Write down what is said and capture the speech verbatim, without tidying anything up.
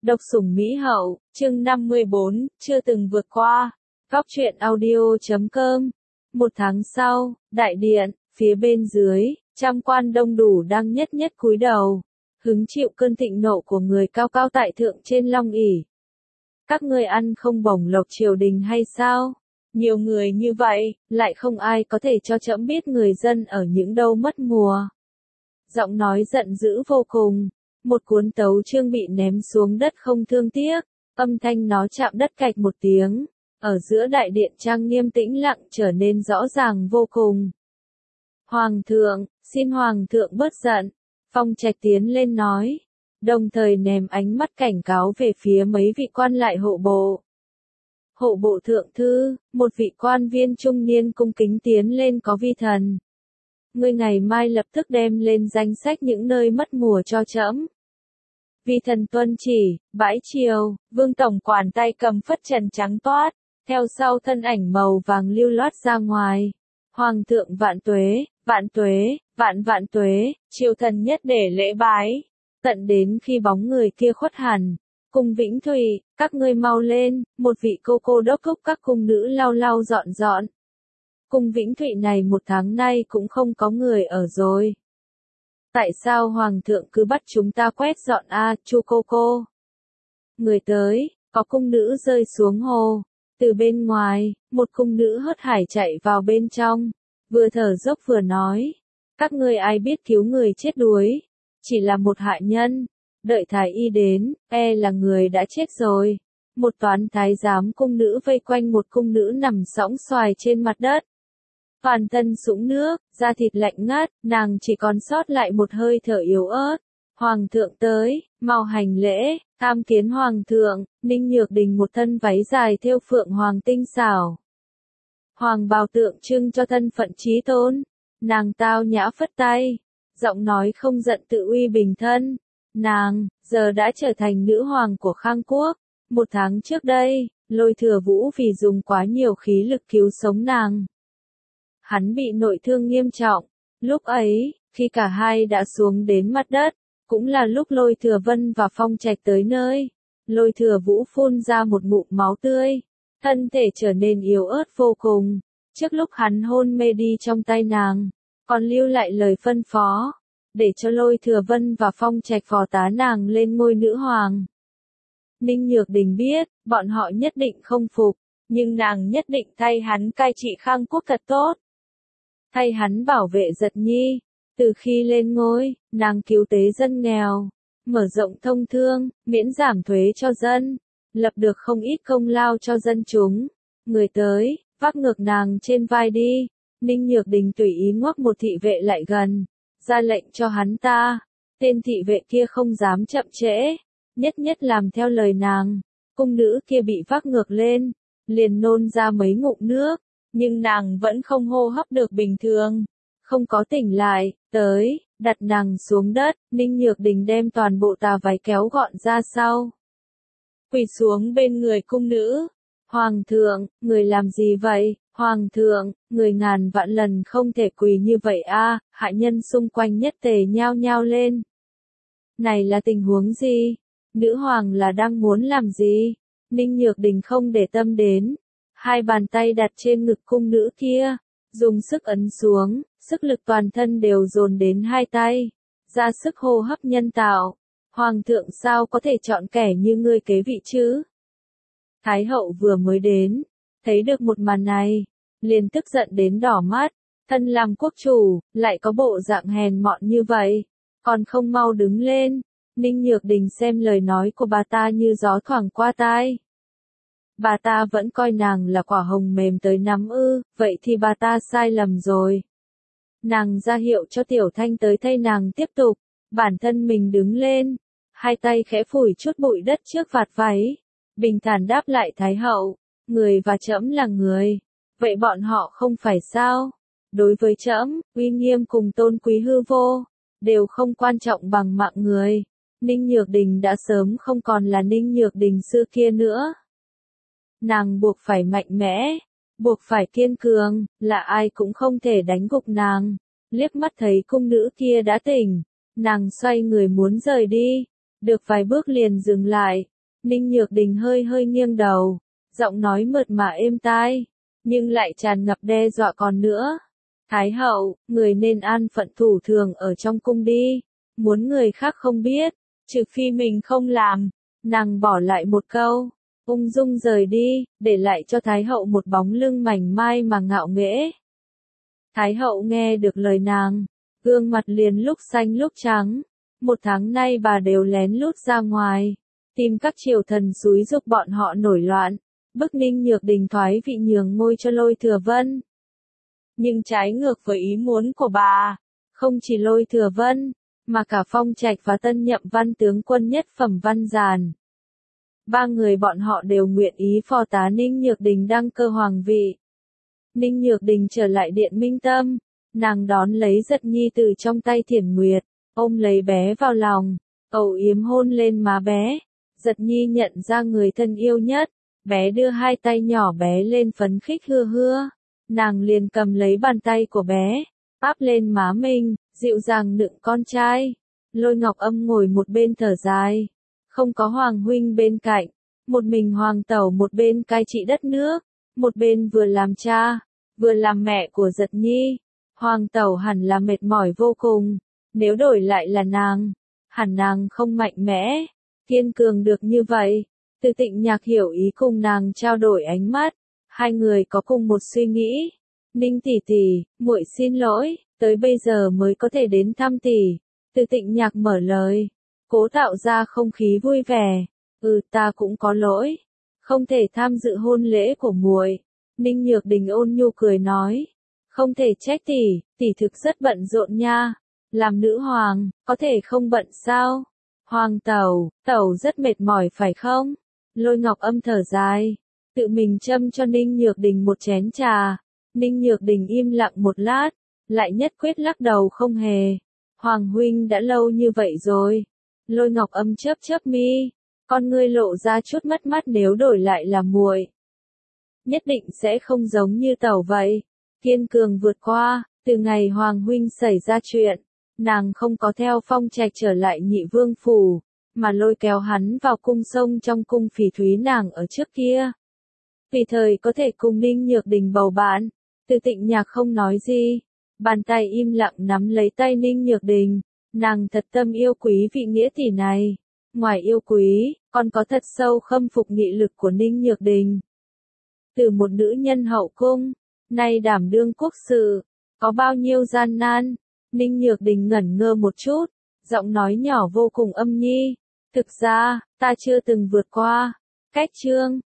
Độc sủng Mỹ hậu, chương năm mươi bốn, chưa từng vượt qua. Góc truyện audio chấm com. Một tháng sau, đại điện, phía bên dưới, trăm quan đông đủ đang nhất nhất cúi đầu, hứng chịu cơn thịnh nộ của người cao cao tại thượng trên long ỷ. Các ngươi ăn không bổng lộc triều đình hay sao? Nhiều người như vậy, lại không ai có thể cho trẫm biết người dân ở những đâu mất mùa. Giọng nói giận dữ vô cùng. Một cuốn tấu chương bị ném xuống đất không thương tiếc, âm thanh nó chạm đất cạch một tiếng, ở giữa đại điện trang nghiêm tĩnh lặng trở nên rõ ràng vô cùng. Hoàng thượng, xin hoàng thượng bớt giận, Phong Trạch tiến lên nói, đồng thời ném ánh mắt cảnh cáo về phía mấy vị quan lại hộ bộ. Hộ bộ thượng thư, một vị quan viên trung niên cung kính tiến lên có vi thần. Ngươi ngày mai lập tức đem lên danh sách những nơi mất mùa cho trẫm. Vi thần tuân chỉ, bãi triều, Vương tổng quản tay cầm phất trần trắng toát, theo sau thân ảnh màu vàng lưu loát ra ngoài. Hoàng thượng vạn tuế, vạn tuế, vạn vạn tuế, triều thần nhất để lễ bái. Tận đến khi bóng người kia khuất hẳn, cung Vĩnh Thụy, các ngươi mau lên, một vị cô cô đốc thúc các cung nữ lau lau dọn dọn. Cung Vĩnh Thụy này một tháng nay cũng không có người ở rồi. Tại sao hoàng thượng cứ bắt chúng ta quét dọn a, à, chu cô cô? Người tới, có cung nữ rơi xuống hồ. Từ bên ngoài, một cung nữ hớt hải chạy vào bên trong, vừa thở dốc vừa nói, các ngươi ai biết cứu người chết đuối, chỉ là một hạ nhân, đợi thái y đến, e là người đã chết rồi. Một toán thái giám cung nữ vây quanh một cung nữ nằm sõng xoài trên mặt đất. Toàn thân sũng nước, da thịt lạnh ngắt, nàng chỉ còn sót lại một hơi thở yếu ớt. Hoàng thượng tới, mau hành lễ, tham kiến hoàng thượng. Ninh Nhược Đình một thân váy dài thêu phượng hoàng tinh xảo. Hoàng bào tượng trưng cho thân phận chí tôn. Nàng tao nhã phất tay, giọng nói không giận tự uy bình thân. Nàng, giờ đã trở thành nữ hoàng của Khang Quốc. Một tháng trước đây, Lôi Thừa Vũ vì dùng quá nhiều khí lực cứu sống nàng. Hắn bị nội thương nghiêm trọng. Lúc ấy, khi cả hai đã xuống đến mặt đất, cũng là lúc Lôi Thừa Vân và Phong Trạch tới nơi. Lôi Thừa Vũ phun ra một ngụm máu tươi, thân thể trở nên yếu ớt vô cùng. Trước lúc hắn hôn mê đi trong tay nàng, còn lưu lại lời phân phó, để cho Lôi Thừa Vân và Phong Trạch phò tá nàng lên ngôi nữ hoàng. Ninh Nhược Đình biết, bọn họ nhất định không phục, nhưng nàng nhất định thay hắn cai trị Khang Quốc thật tốt. Thay hắn bảo vệ Giật Nhi. Từ khi lên ngôi, nàng cứu tế dân nghèo, mở rộng thông thương, miễn giảm thuế cho dân, lập được không ít công lao cho dân chúng. Người tới, vác ngược nàng trên vai đi. Ninh Nhược Đình tùy ý ngoắc một thị vệ lại gần, ra lệnh cho hắn ta. Tên thị vệ kia không dám chậm trễ, nhất nhất làm theo lời nàng. Cung nữ kia bị vác ngược lên, liền nôn ra mấy ngụm nước, nhưng nàng vẫn không hô hấp được bình thường, không có tỉnh lại. Tới, đặt nàng xuống đất, Ninh Nhược Đình đem toàn bộ tà váy kéo gọn ra sau. Quỳ xuống bên người cung nữ. Hoàng thượng, người làm gì vậy? Hoàng thượng, người ngàn vạn lần không thể quỳ như vậy a. À, hạ nhân xung quanh nhất tề nhao nhao lên. Này là tình huống gì? Nữ hoàng là đang muốn làm gì? Ninh Nhược Đình không để tâm đến. Hai bàn tay đặt trên ngực cung nữ kia, dùng sức ấn xuống, sức lực toàn thân đều dồn đến hai tay, ra sức hô hấp nhân tạo. Hoàng thượng sao có thể chọn kẻ như ngươi kế vị chứ? Thái hậu vừa mới đến, thấy được một màn này, liền tức giận đến đỏ mắt. Thân làm quốc chủ, lại có bộ dạng hèn mọn như vậy, còn không mau đứng lên. Ninh Nhược Đình xem lời nói của bà ta như gió thoảng qua tai. Bà ta vẫn coi nàng là quả hồng mềm tới nắm ư, vậy thì bà ta sai lầm rồi. Nàng ra hiệu cho Tiểu Thanh tới thay nàng tiếp tục, bản thân mình đứng lên, hai tay khẽ phủi chút bụi đất trước vạt váy, bình thản đáp lại Thái hậu, người và trẫm là người, vậy bọn họ không phải sao? Đối với trẫm, uy nghiêm cùng tôn quý hư vô, đều không quan trọng bằng mạng người. Ninh Nhược Đình đã sớm không còn là Ninh Nhược Đình xưa kia nữa. Nàng buộc phải mạnh mẽ, buộc phải kiên cường, là ai cũng không thể đánh gục nàng. Liếc mắt thấy cung nữ kia đã tỉnh, nàng xoay người muốn rời đi, được vài bước liền dừng lại, Ninh Nhược Đình hơi hơi nghiêng đầu, giọng nói mượt mà êm tai, nhưng lại tràn ngập đe dọa còn nữa. Thái hậu, người nên an phận thủ thường ở trong cung đi, muốn người khác không biết, trừ phi mình không làm. Nàng bỏ lại một câu, ung dung rời đi, để lại cho Thái hậu một bóng lưng mảnh mai mà ngạo nghễ. Thái hậu nghe được lời nàng, gương mặt liền lúc xanh lúc trắng. Một tháng nay bà đều lén lút ra ngoài, tìm các triều thần xúi giục bọn họ nổi loạn, bức Ninh Nhược Đình thoái vị nhường ngôi cho Lôi Thừa Vân. Nhưng trái ngược với ý muốn của bà, không chỉ Lôi Thừa Vân, mà cả Phong Trạch và tân nhậm văn tướng quân nhất phẩm Văn Giàn. Ba người bọn họ đều nguyện ý phò tá Ninh Nhược Đình đăng cơ hoàng vị. Ninh Nhược Đình trở lại điện Minh Tâm, nàng đón lấy Giật Nhi từ trong tay Thiển Nguyệt, ôm lấy bé vào lòng, âu yếm hôn lên má bé. Giật Nhi nhận ra người thân yêu nhất, bé đưa hai tay nhỏ bé lên phấn khích hưa hưa, nàng liền cầm lấy bàn tay của bé, áp lên má mình, dịu dàng nựng con trai. Lôi Ngọc Âm ngồi một bên thở dài, không có Hoàng huynh bên cạnh, một mình Hoàng tẩu một bên cai trị đất nước, một bên vừa làm cha, vừa làm mẹ của Giật Nhi. Hoàng tẩu hẳn là mệt mỏi vô cùng, nếu đổi lại là nàng, hẳn nàng không mạnh mẽ, kiên cường được như vậy. Từ Tịnh Nhạc hiểu ý cùng nàng trao đổi ánh mắt, hai người có cùng một suy nghĩ. Ninh tỷ tỷ, muội xin lỗi, tới bây giờ mới có thể đến thăm tỷ. Từ Tịnh Nhạc mở lời, cố tạo ra không khí vui vẻ. Ừ, ta cũng có lỗi, không thể tham dự hôn lễ của muội. Ninh Nhược Đình ôn nhu cười nói, không thể trách tỷ, tỷ thực rất bận rộn nha. Làm nữ hoàng, có thể không bận sao? Hoàng tẩu, tẩu rất mệt mỏi phải không? Lôi Ngọc Âm thở dài, tự mình châm cho Ninh Nhược Đình một chén trà. Ninh Nhược Đình im lặng một lát, lại nhất quyết lắc đầu không hề. Hoàng huynh đã lâu như vậy rồi. Lôi Ngọc Âm chớp chớp mi, con ngươi lộ ra chút mất mát. Nếu đổi lại là muội, nhất định sẽ không giống như tẩu vậy, kiên cường vượt qua. Từ ngày Hoàng huynh xảy ra chuyện, nàng không có theo Phong Trạch trở lại Nhị Vương phủ, mà lôi kéo hắn vào cung sông trong cung Phỉ Thúy nàng ở trước kia. Vì thời có thể cùng Ninh Nhược Đình bầu bạn, Từ Tịnh Nhạc không nói gì, bàn tay im lặng nắm lấy tay Ninh Nhược Đình. Nàng thật tâm yêu quý vị nghĩa tỷ này, ngoài yêu quý, còn có thật sâu khâm phục nghị lực của Ninh Nhược Đình. Từ một nữ nhân hậu cung, nay đảm đương quốc sự, có bao nhiêu gian nan. Ninh Nhược Đình ngẩn ngơ một chút, giọng nói nhỏ vô cùng âm nhi, thực ra, ta chưa từng vượt qua. Cách chương